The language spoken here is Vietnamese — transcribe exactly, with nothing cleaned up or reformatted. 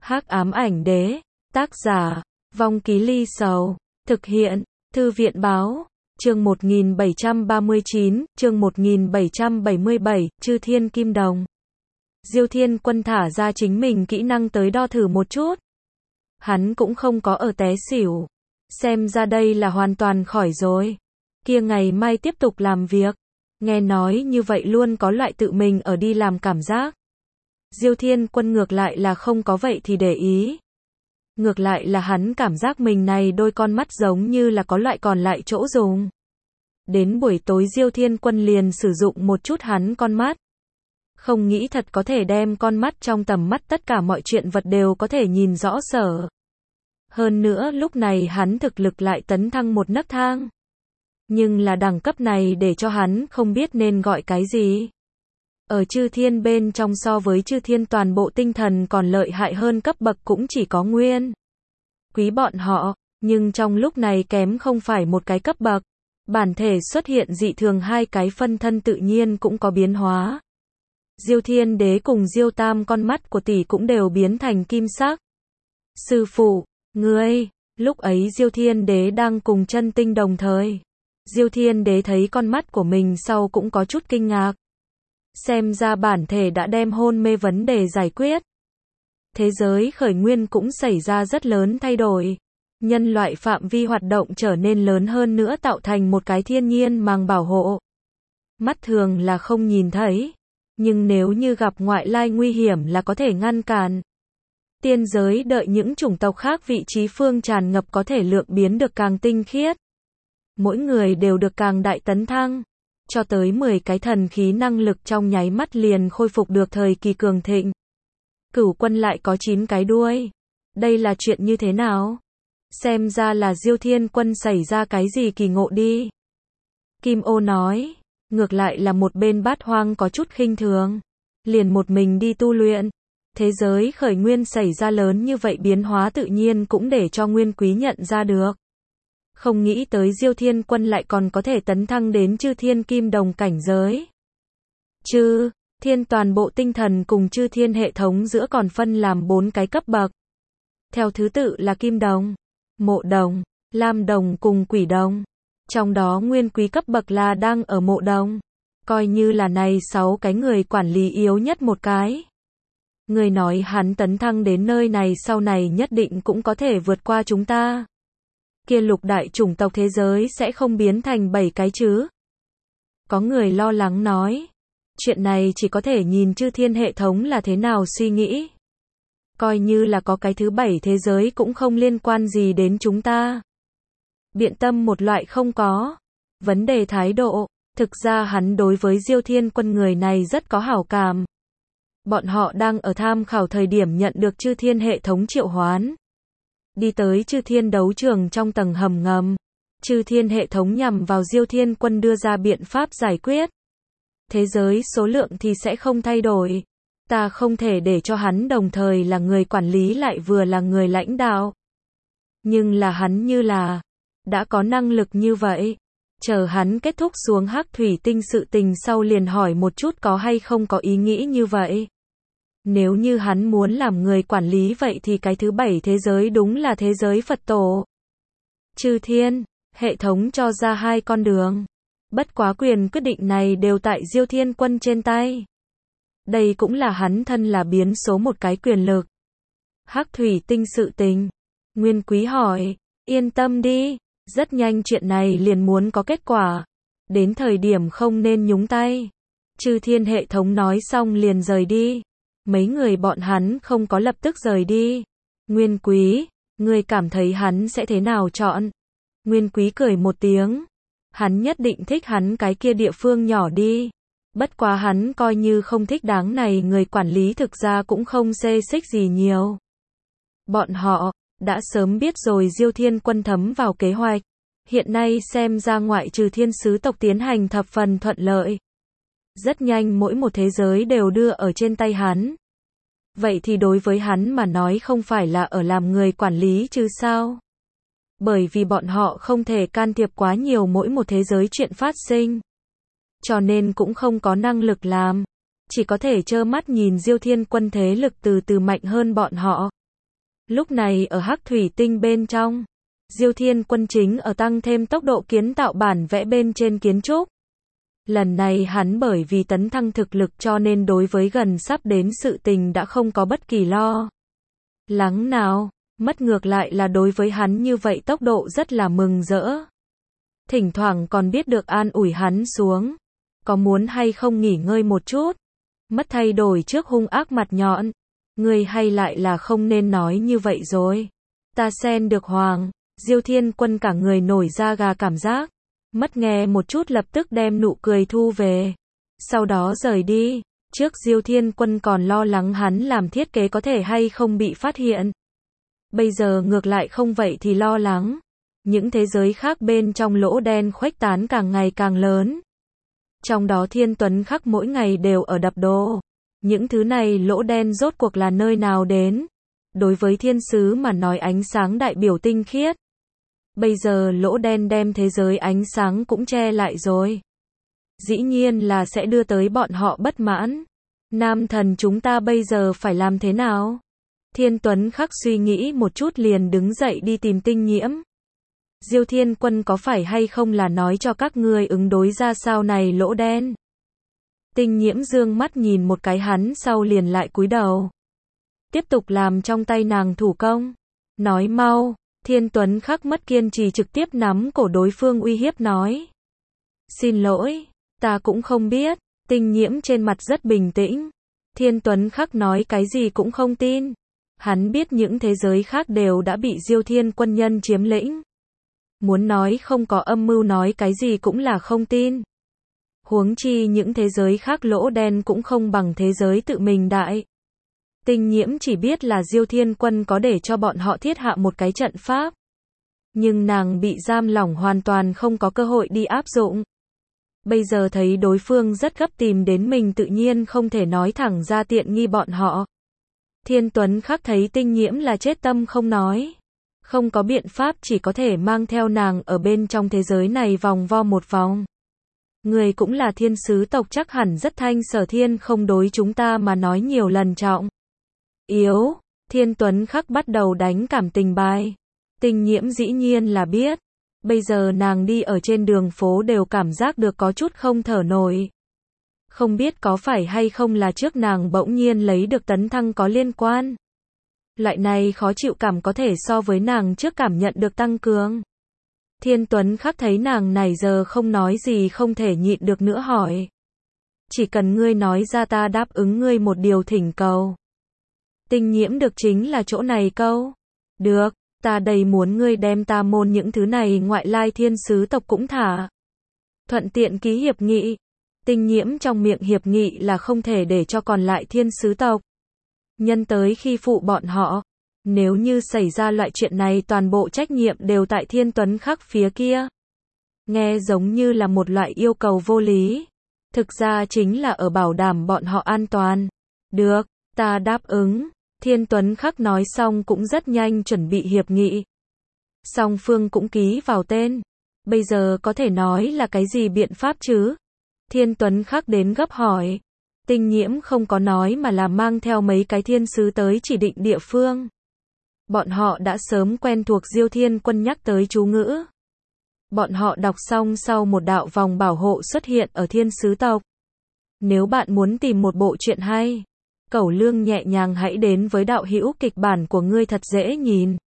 Hắc ám ảnh đế, tác giả, Vong Ký Ly Sầu, thực hiện, Thư viện báo, chương một nghìn bảy trăm ba mươi chín, chương một nghìn bảy trăm bảy mươi bảy, Chư Thiên Kim Đồng. Diêu Thiên Quân thả ra chính mình kỹ năng tới đo thử một chút. Hắn cũng không có ở té xỉu. Xem ra đây là hoàn toàn khỏi rồi. Kia ngày mai tiếp tục làm việc. Nghe nói như vậy luôn có loại tự mình ở đi làm cảm giác. Diêu Thiên Quân ngược lại là không có vậy thì để ý. Ngược lại là hắn cảm giác mình này đôi con mắt giống như là có loại còn lại chỗ dùng. Đến buổi tối Diêu Thiên Quân liền sử dụng một chút hắn con mắt. Không nghĩ thật có thể đem con mắt trong tầm mắt tất cả mọi chuyện vật đều có thể nhìn rõ sở. Hơn nữa lúc này hắn thực lực lại tấn thăng một nấc thang. Nhưng là đẳng cấp này để cho hắn không biết nên gọi cái gì. Ở chư thiên bên trong so với chư thiên toàn bộ tinh thần còn lợi hại hơn cấp bậc cũng chỉ có nguyên quý bọn họ, nhưng trong lúc này kém không phải một cái cấp bậc. Bản thể xuất hiện dị thường hai cái phân thân tự nhiên cũng có biến hóa. Diêu Thiên Đế cùng Diêu Tam con mắt của tỷ cũng đều biến thành kim sắc. Sư phụ, ngươi, lúc ấy Diêu Thiên Đế đang cùng chân tinh đồng thời. Diêu Thiên Đế thấy con mắt của mình sau cũng có chút kinh ngạc. Xem ra bản thể đã đem hôn mê vấn đề giải quyết. Thế giới khởi nguyên cũng xảy ra rất lớn thay đổi. Nhân loại phạm vi hoạt động trở nên lớn hơn nữa tạo thành một cái thiên nhiên màng bảo hộ. Mắt thường là không nhìn thấy. Nhưng nếu như gặp ngoại lai nguy hiểm là có thể ngăn cản. Tiên giới đợi những chủng tộc khác vị trí phương tràn ngập có thể lượng biến được càng tinh khiết. Mỗi người đều được càng đại tấn thăng. Cho tới mười cái thần khí năng lực trong nháy mắt liền khôi phục được thời kỳ cường thịnh. Cửu quân lại có chín cái đuôi. Đây là chuyện như thế nào? Xem ra là Diêu Thiên Quân xảy ra cái gì kỳ ngộ đi. Kim Ô nói. Ngược lại là một bên Bát Hoang có chút khinh thường. Liền một mình đi tu luyện. Thế giới khởi nguyên xảy ra lớn như vậy biến hóa tự nhiên cũng để cho Nguyên Quý nhận ra được. Không nghĩ tới Diêu Thiên Quân lại còn có thể tấn thăng đến chư thiên kim đồng cảnh giới. Chư thiên toàn bộ tinh thần cùng chư thiên hệ thống giữa còn phân làm bốn cái cấp bậc. Theo thứ tự là kim đồng, mộ đồng, lam đồng cùng quỷ đồng. Trong đó Nguyên Quý cấp bậc là đang ở mộ đồng. Coi như là này sáu cái người quản lý yếu nhất một cái. Người nói hắn tấn thăng đến nơi này sau này nhất định cũng có thể vượt qua chúng ta. Kia lục đại chủng tộc thế giới sẽ không biến thành bảy cái chứ. Có người lo lắng nói. Chuyện này chỉ có thể nhìn chư thiên hệ thống là thế nào suy nghĩ. Coi như là có cái thứ bảy thế giới cũng không liên quan gì đến chúng ta. Biện tâm một loại không có. Vấn đề thái độ, thực ra hắn đối với Diêu Thiên Quân người này rất có hảo cảm. Bọn họ đang ở tham khảo thời điểm nhận được chư thiên hệ thống triệu hoán. Đi tới chư thiên đấu trường trong tầng hầm ngầm. Chư thiên hệ thống nhằm vào Diêu Thiên Quân đưa ra biện pháp giải quyết. Thế giới số lượng thì sẽ không thay đổi. Ta không thể để cho hắn đồng thời là người quản lý lại vừa là người lãnh đạo. Nhưng là hắn như là đã có năng lực như vậy. Chờ hắn kết thúc xuống hắc thủy tinh sự tình sau liền hỏi một chút có hay không có ý nghĩ như vậy. Nếu như hắn muốn làm người quản lý vậy thì cái thứ bảy thế giới đúng là thế giới Phật tổ. Chư thiên, hệ thống cho ra hai con đường. Bất quá quyền quyết định này đều tại Diêu Thiên Quân trên tay. Đây cũng là hắn thân là biến số một cái quyền lực. Hắc thủy tinh sự tình. Nguyên Quý hỏi, yên tâm đi, rất nhanh chuyện này liền muốn có kết quả. Đến thời điểm không nên nhúng tay. Chư thiên hệ thống nói xong liền rời đi. Mấy người bọn hắn không có lập tức rời đi. Nguyên Quý, ngươi cảm thấy hắn sẽ thế nào chọn? Nguyên Quý cười một tiếng. Hắn nhất định thích hắn cái kia địa phương nhỏ đi. Bất quá hắn coi như không thích đáng này người quản lý thực ra cũng không xê xích gì nhiều. Bọn họ đã sớm biết rồi Diêu Thiên Quân thấm vào kế hoạch. Hiện nay xem ra ngoại trừ thiên sứ tộc tiến hành thập phần thuận lợi. Rất nhanh mỗi một thế giới đều đưa ở trên tay hắn. Vậy thì đối với hắn mà nói không phải là ở làm người quản lý chứ sao? Bởi vì bọn họ không thể can thiệp quá nhiều mỗi một thế giới chuyện phát sinh. Cho nên cũng không có năng lực làm. Chỉ có thể trơ mắt nhìn Diêu Thiên Quân thế lực từ từ mạnh hơn bọn họ. Lúc này ở hắc thủy tinh bên trong, Diêu Thiên Quân chính ở tăng thêm tốc độ kiến tạo bản vẽ bên trên kiến trúc. Lần này hắn bởi vì tấn thăng thực lực cho nên đối với gần sắp đến sự tình đã không có bất kỳ lo lắng nào, mất ngược lại là đối với hắn như vậy tốc độ rất là mừng rỡ. Thỉnh thoảng còn biết được an ủi hắn xuống, có muốn hay không nghỉ ngơi một chút, mất thay đổi trước hung ác mặt nhọn, ngươi hay lại là không nên nói như vậy rồi. Ta xen được hoàng, Diêu Thiên Quân cả người nổi da gà cảm giác, mất nghe một chút lập tức đem nụ cười thu về, sau đó rời đi. Trước Diêu Thiên Quân còn lo lắng hắn làm thiết kế có thể hay không bị phát hiện, bây giờ ngược lại không vậy thì lo lắng. Những thế giới khác bên trong lỗ đen khuếch tán càng ngày càng lớn. Trong đó Thiên Tuấn Khắc mỗi ngày đều ở đập đồ. Những thứ này lỗ đen rốt cuộc là nơi nào đến? Đối với thiên sứ mà nói ánh sáng đại biểu tinh khiết. Bây giờ lỗ đen đem thế giới ánh sáng cũng che lại rồi. Dĩ nhiên là sẽ đưa tới bọn họ bất mãn. Nam thần chúng ta bây giờ phải làm thế nào? Thiên Tuấn Khắc suy nghĩ một chút liền đứng dậy đi tìm Tinh Nhiễm. Diêu Thiên Quân có phải hay không là nói cho các ngươi ứng đối ra sao này lỗ đen? Tinh Nhiễm dương mắt nhìn một cái hắn sau liền lại cúi đầu. Tiếp tục làm trong tay nàng thủ công. Nói mau, Thiên Tuấn Khắc mất kiên trì trực tiếp nắm cổ đối phương uy hiếp nói. Xin lỗi, ta cũng không biết. Tinh Nhiễm trên mặt rất bình tĩnh. Thiên Tuấn Khắc nói cái gì cũng không tin. Hắn biết những thế giới khác đều đã bị Diêu Thiên Quân nhân chiếm lĩnh. Muốn nói không có âm mưu nói cái gì cũng là không tin. Huống chi những thế giới khác lỗ đen cũng không bằng thế giới tự mình đại. Tinh Nhiễm chỉ biết là Diêu Thiên Quân có để cho bọn họ thiết hạ một cái trận pháp. Nhưng nàng bị giam lỏng hoàn toàn không có cơ hội đi áp dụng. Bây giờ thấy đối phương rất gấp tìm đến mình tự nhiên không thể nói thẳng ra tiện nghi bọn họ. Thiên Tuấn Khắc thấy Tinh Nhiễm là chết tâm không nói. Không có biện pháp chỉ có thể mang theo nàng ở bên trong thế giới này vòng vo một vòng. Người cũng là thiên sứ tộc chắc hẳn rất thanh sở thiên không đối chúng ta mà nói nhiều lần trọng. Yếu, Thiên Tuấn Khắc bắt đầu đánh cảm tình bài. Tinh Nhiễm dĩ nhiên là biết. Bây giờ nàng đi ở trên đường phố đều cảm giác được có chút không thở nổi. Không biết có phải hay không là trước nàng bỗng nhiên lấy được tấn thăng có liên quan. Loại này khó chịu cảm có thể so với nàng trước cảm nhận được tăng cường. Thiên Tuấn Khắc thấy nàng này giờ không nói gì không thể nhịn được nữa hỏi. Chỉ cần ngươi nói ra ta đáp ứng ngươi một điều thỉnh cầu. Tinh Nhiễm được chính là chỗ này câu. Được, ta đầy muốn ngươi đem ta môn những thứ này ngoại lai thiên sứ tộc cũng thả. Thuận tiện ký hiệp nghị. Tinh Nhiễm trong miệng hiệp nghị là không thể để cho còn lại thiên sứ tộc nhân tới khi phụ bọn họ. Nếu như xảy ra loại chuyện này toàn bộ trách nhiệm đều tại Thiên Tuấn Khắc phía kia. Nghe giống như là một loại yêu cầu vô lý. Thực ra chính là ở bảo đảm bọn họ an toàn. Được, ta đáp ứng. Thiên Tuấn Khắc nói xong cũng rất nhanh chuẩn bị hiệp nghị. Song phương cũng ký vào tên. Bây giờ có thể nói là cái gì biện pháp chứ? Thiên Tuấn Khắc đến gấp hỏi. Tinh Nhiễm không có nói mà là mang theo mấy cái thiên sứ tới chỉ định địa phương. Bọn họ đã sớm quen thuộc Diêu Thiên Quân nhắc tới chú ngữ. Bọn họ đọc xong sau một đạo vòng bảo hộ xuất hiện ở thiên sứ tộc. Nếu bạn muốn tìm một bộ truyện hay, Cẩu Lương nhẹ nhàng hãy đến với đạo hữu kịch bản của ngươi thật dễ nhìn.